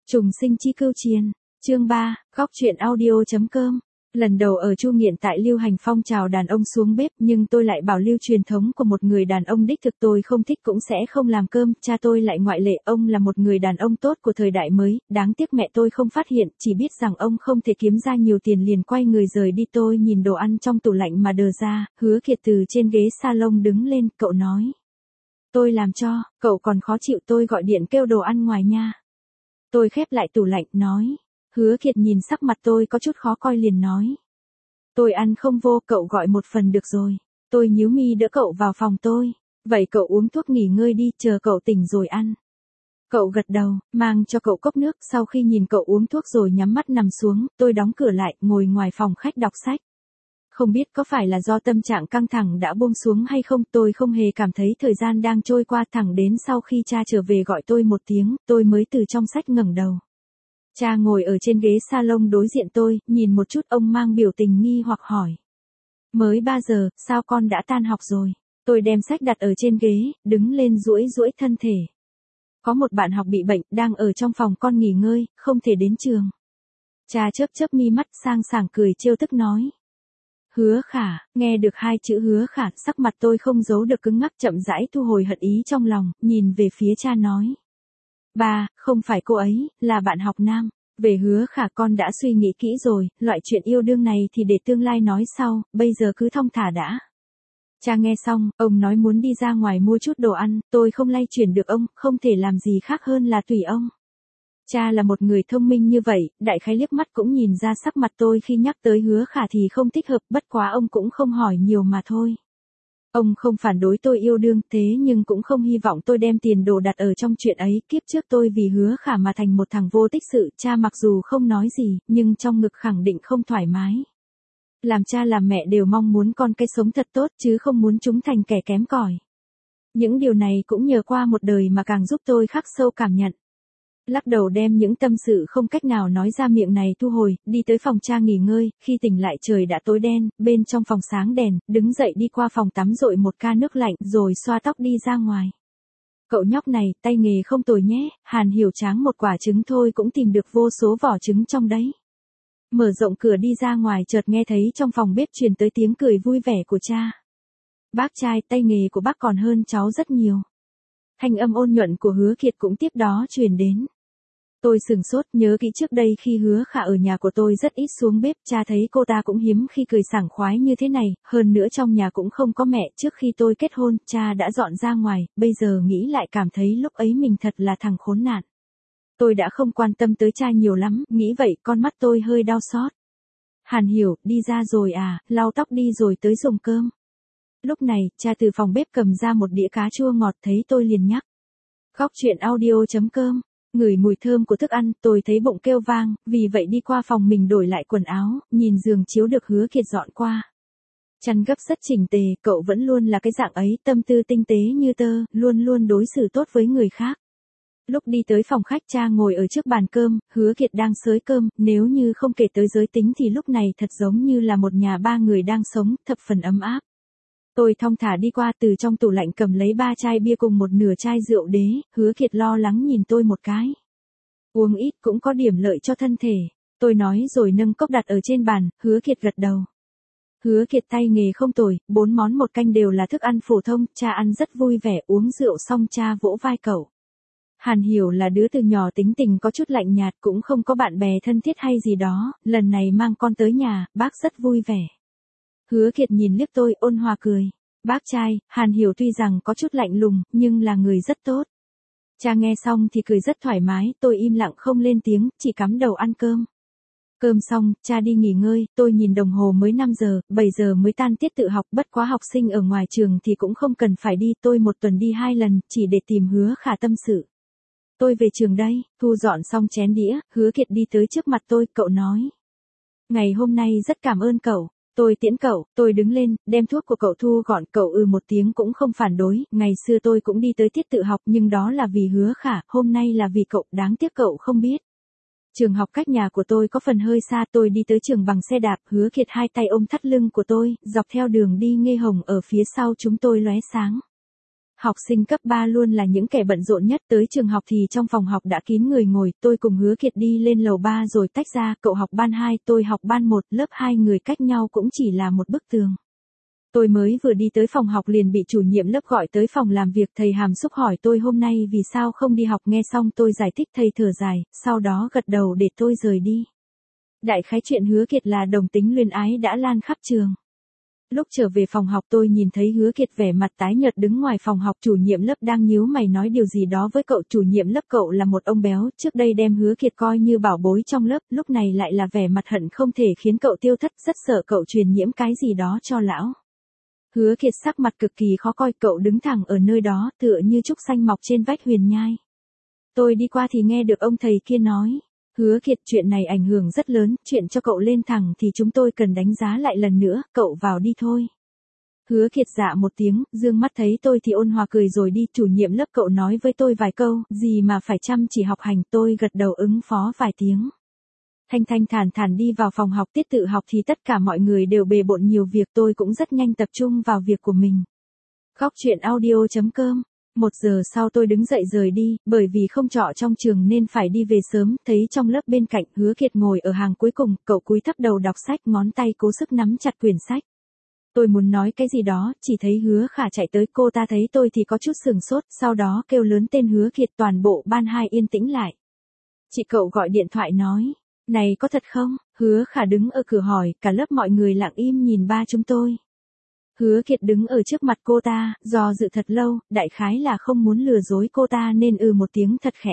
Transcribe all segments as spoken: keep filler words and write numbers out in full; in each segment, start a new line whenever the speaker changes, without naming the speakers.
Trùng sinh chi cưu chiền, chương ba, góc truyện audio.com. Lần đầu ở Chu Nghiện tại lưu hành phong trào đàn ông xuống bếp, nhưng tôi lại bảo lưu truyền thống của một người đàn ông đích thực, tôi không thích cũng sẽ không làm cơm, cha tôi lại ngoại lệ, ông là một người đàn ông tốt của thời đại mới, đáng tiếc mẹ tôi không phát hiện, chỉ biết rằng ông không thể kiếm ra nhiều tiền liền quay người rời đi. Tôi nhìn đồ ăn trong tủ lạnh mà đờ ra. Hứa Kiệt từ trên ghế salon đứng lên, cậu nói. Tôi làm cho, cậu còn khó chịu, tôi gọi điện kêu đồ ăn ngoài nha. Tôi khép lại tủ lạnh, nói. Hứa Kiệt nhìn sắc mặt tôi có chút khó coi liền nói. Tôi ăn không vô, cậu gọi một phần được rồi. Tôi nhíu mi đỡ cậu vào phòng tôi. Vậy cậu uống thuốc nghỉ ngơi đi, chờ cậu tỉnh rồi ăn. Cậu gật đầu, mang cho cậu cốc nước, sau khi nhìn cậu uống thuốc rồi nhắm mắt nằm xuống, tôi đóng cửa lại, ngồi ngoài phòng khách đọc sách. Không biết có phải là do tâm trạng căng thẳng đã buông xuống hay không, tôi không hề cảm thấy thời gian đang trôi qua, thẳng đến sau khi cha trở về gọi tôi một tiếng, tôi mới từ trong sách ngẩng đầu. Cha ngồi ở trên ghế salon đối diện tôi, nhìn một chút, ông mang biểu tình nghi hoặc hỏi. Mới ba giờ, sao con đã tan học rồi? Tôi đem sách đặt ở trên ghế, đứng lên duỗi duỗi thân thể. Có một bạn học bị bệnh, đang ở trong phòng con nghỉ ngơi, không thể đến trường. Cha chớp chớp mi mắt, sang sảng cười trêu tức nói. Hứa Khả, nghe được hai chữ Hứa Khả, sắc mặt tôi không giấu được cứng ngắc, chậm rãi thu hồi hận ý trong lòng, nhìn về phía cha nói. Ba, không phải cô ấy, là bạn học nam. Về Hứa Khả con đã suy nghĩ kỹ rồi, loại chuyện yêu đương này thì để tương lai nói sau, bây giờ cứ thong thả đã. Cha nghe xong, ông nói muốn đi ra ngoài mua chút đồ ăn, tôi không lay chuyển được ông, không thể làm gì khác hơn là tùy ông. Cha là một người thông minh như vậy, đại khái liếc mắt cũng nhìn ra sắc mặt tôi khi nhắc tới Hứa Khả thì không thích hợp, bất quá ông cũng không hỏi nhiều mà thôi. Ông không phản đối tôi yêu đương, thế nhưng cũng không hy vọng tôi đem tiền đồ đặt ở trong chuyện ấy. Kiếp trước tôi vì Hứa Khả mà thành một thằng vô tích sự, cha mặc dù không nói gì, nhưng trong ngực khẳng định không thoải mái. Làm cha làm mẹ đều mong muốn con cái sống thật tốt chứ không muốn chúng thành kẻ kém cỏi. Những điều này cũng nhờ qua một đời mà càng giúp tôi khắc sâu cảm nhận. Lắc đầu đem những tâm sự không cách nào nói ra miệng này thu hồi, đi tới phòng cha nghỉ ngơi, khi tỉnh lại trời đã tối đen, bên trong phòng sáng đèn, đứng dậy đi qua phòng tắm dội một ca nước lạnh rồi xoa tóc đi ra ngoài. Cậu nhóc này, tay nghề không tồi nhé, Hàn Hiểu tráng một quả trứng thôi cũng tìm được vô số vỏ trứng trong đấy. Mở rộng cửa đi ra ngoài chợt nghe thấy trong phòng bếp truyền tới tiếng cười vui vẻ của cha. Bác trai, tay nghề của bác còn hơn cháu rất nhiều. Thanh âm ôn nhuận của Hứa Kiệt cũng tiếp đó truyền đến. Tôi sừng sốt, nhớ kỹ trước đây khi Hứa Khả ở nhà của tôi rất ít xuống bếp, cha thấy cô ta cũng hiếm khi cười sảng khoái như thế này, hơn nữa trong nhà cũng không có mẹ, trước khi tôi kết hôn, cha đã dọn ra ngoài, bây giờ nghĩ lại cảm thấy lúc ấy mình thật là thằng khốn nạn. Tôi đã không quan tâm tới cha nhiều lắm, nghĩ vậy con mắt tôi hơi đau xót. Hàn Hiểu, đi ra rồi à, lau tóc đi rồi tới dùng cơm. Lúc này, cha từ phòng bếp cầm ra một đĩa cá chua ngọt, thấy tôi liền nhắc. Góc truyện audio.com. Ngửi mùi thơm của thức ăn, tôi thấy bụng kêu vang, vì vậy đi qua phòng mình đổi lại quần áo, nhìn giường chiếu được Hứa Kiệt dọn qua. Chăn gấp rất chỉnh tề, cậu vẫn luôn là cái dạng ấy, tâm tư tinh tế như tơ, luôn luôn đối xử tốt với người khác. Lúc đi tới phòng khách, cha ngồi ở trước bàn cơm, Hứa Kiệt đang xới cơm, nếu như không kể tới giới tính thì lúc này thật giống như là một nhà ba người đang sống, thập phần ấm áp. Tôi thong thả đi qua, từ trong tủ lạnh cầm lấy ba chai bia cùng một nửa chai rượu đế, Hứa Kiệt lo lắng nhìn tôi một cái. Uống ít cũng có điểm lợi cho thân thể, tôi nói rồi nâng cốc đặt ở trên bàn, Hứa Kiệt gật đầu. Hứa Kiệt tay nghề không tồi, bốn món một canh đều là thức ăn phổ thông, cha ăn rất vui vẻ, uống rượu xong cha vỗ vai cậu. Hàn Hiểu là đứa từ nhỏ tính tình có chút lạnh nhạt, cũng không có bạn bè thân thiết hay gì đó, lần này mang con tới nhà, bác rất vui vẻ. Hứa Kiệt nhìn liếc tôi, ôn hòa cười. Bác trai, Hàn Hiểu tuy rằng có chút lạnh lùng, nhưng là người rất tốt. Cha nghe xong thì cười rất thoải mái, tôi im lặng không lên tiếng, chỉ cắm đầu ăn cơm. Cơm xong, cha đi nghỉ ngơi, tôi nhìn đồng hồ mới năm giờ, bảy giờ mới tan tiết tự học, bất quá học sinh ở ngoài trường thì cũng không cần phải đi, tôi một tuần đi hai lần, chỉ để tìm Hứa Khả tâm sự. Tôi về trường đây, thu dọn xong chén đĩa, Hứa Kiệt đi tới trước mặt tôi, cậu nói. Ngày hôm nay rất cảm ơn cậu. Tôi tiễn cậu, tôi đứng lên, đem thuốc của cậu thu gọn, cậu ừ một tiếng cũng không phản đối, ngày xưa tôi cũng đi tới tiết tự học nhưng đó là vì Hứa Khả, hôm nay là vì cậu, đáng tiếc cậu không biết. Trường học cách nhà của tôi có phần hơi xa, tôi đi tới trường bằng xe đạp, Hứa Kiệt hai tay ôm thắt lưng của tôi, dọc theo đường đi Nghê Hồng ở phía sau chúng tôi lóe sáng. Học sinh cấp ba luôn là những kẻ bận rộn nhất, tới trường học thì trong phòng học đã kín người ngồi, tôi cùng Hứa Kiệt đi lên lầu ba rồi tách ra, cậu học ban hai, tôi học ban một, lớp hai người cách nhau cũng chỉ là một bức tường. Tôi mới vừa đi tới phòng học liền bị chủ nhiệm lớp gọi tới phòng làm việc, thầy hàm xúc hỏi tôi hôm nay vì sao không đi học, nghe xong tôi giải thích, thầy thở dài, sau đó gật đầu để tôi rời đi. Đại khái chuyện Hứa Kiệt là đồng tính luyến ái đã lan khắp trường. Lúc trở về phòng học tôi nhìn thấy Hứa Kiệt vẻ mặt tái nhợt đứng ngoài phòng học, chủ nhiệm lớp đang nhíu mày nói điều gì đó với cậu. Chủ nhiệm lớp cậu là một ông béo, trước đây đem Hứa Kiệt coi như bảo bối trong lớp, lúc này lại là vẻ mặt hận không thể khiến cậu tiêu thất, rất sợ cậu truyền nhiễm cái gì đó cho lão. Hứa Kiệt sắc mặt cực kỳ khó coi, cậu đứng thẳng ở nơi đó, tựa như trúc xanh mọc trên vách huyền nhai. Tôi đi qua thì nghe được ông thầy kia nói, Hứa Kiệt, chuyện này ảnh hưởng rất lớn, chuyện cho cậu lên thẳng thì chúng tôi cần đánh giá lại lần nữa, cậu vào đi thôi. Hứa Kiệt dạ một tiếng, dương mắt thấy tôi thì ôn hòa cười rồi đi. Chủ nhiệm lớp cậu nói với tôi vài câu, gì mà phải chăm chỉ học hành, tôi gật đầu ứng phó vài tiếng. Thanh thanh thản thản đi vào phòng học, tiết tự học thì tất cả mọi người đều bề bộn nhiều việc, tôi cũng rất nhanh tập trung vào việc của mình. Góc truyện audio chấm com. Một giờ sau tôi đứng dậy rời đi, bởi vì không trọ trong trường nên phải đi về sớm, thấy trong lớp bên cạnh Hứa Kiệt ngồi ở hàng cuối cùng, cậu cúi thấp đầu đọc sách, ngón tay cố sức nắm chặt quyển sách. Tôi muốn nói cái gì đó, chỉ thấy Hứa Khả chạy tới, cô ta thấy tôi thì có chút sừng sốt, sau đó kêu lớn tên Hứa Kiệt, toàn bộ ban hai yên tĩnh lại. Chị cậu gọi điện thoại nói, này có thật không? Hứa Khả đứng ở cửa hỏi, cả lớp mọi người lặng im nhìn ba chúng tôi. Hứa Kiệt đứng ở trước mặt cô ta, do dự thật lâu, đại khái là không muốn lừa dối cô ta nên ừ một tiếng thật khẽ.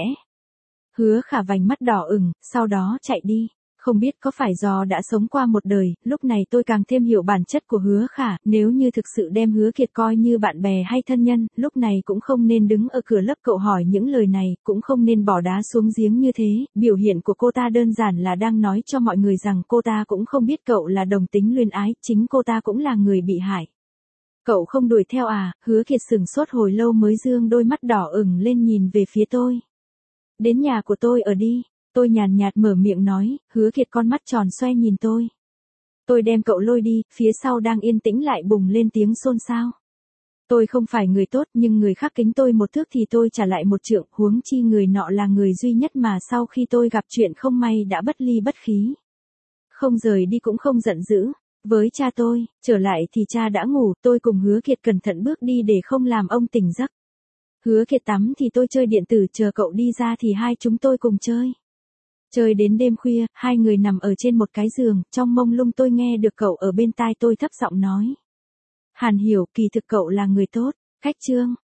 Hứa Khả vành mắt đỏ ửng, sau đó chạy đi. Không biết có phải do đã sống qua một đời, lúc này tôi càng thêm hiểu bản chất của Hứa Khả, nếu như thực sự đem Hứa Kiệt coi như bạn bè hay thân nhân, lúc này cũng không nên đứng ở cửa lớp cậu hỏi những lời này, cũng không nên bỏ đá xuống giếng như thế, biểu hiện của cô ta đơn giản là đang nói cho mọi người rằng cô ta cũng không biết cậu là đồng tính luyến ái, chính cô ta cũng là người bị hại. Cậu không đuổi theo à? Hứa Kiệt sừng sốt hồi lâu mới dương đôi mắt đỏ ửng lên nhìn về phía tôi. Đến nhà của tôi ở đi. Tôi nhàn nhạt mở miệng nói, Hứa Kiệt con mắt tròn xoe nhìn tôi. Tôi đem cậu lôi đi, phía sau đang yên tĩnh lại bùng lên tiếng xôn xao. Tôi không phải người tốt nhưng người khác kính tôi một thước thì tôi trả lại một trượng, huống chi người nọ là người duy nhất mà sau khi tôi gặp chuyện không may đã bất ly bất khí. Không rời đi cũng không giận dữ. Với cha tôi, trở lại thì cha đã ngủ, tôi cùng Hứa Kiệt cẩn thận bước đi để không làm ông tỉnh giấc. Hứa Kiệt tắm thì tôi chơi điện tử, chờ cậu đi ra thì hai chúng tôi cùng chơi. Chơi đến đêm khuya, hai người nằm ở trên một cái giường, trong mông lung tôi nghe được cậu ở bên tai tôi thấp giọng nói. Hàn Hiểu, kỳ thực cậu là người tốt. Cách chương.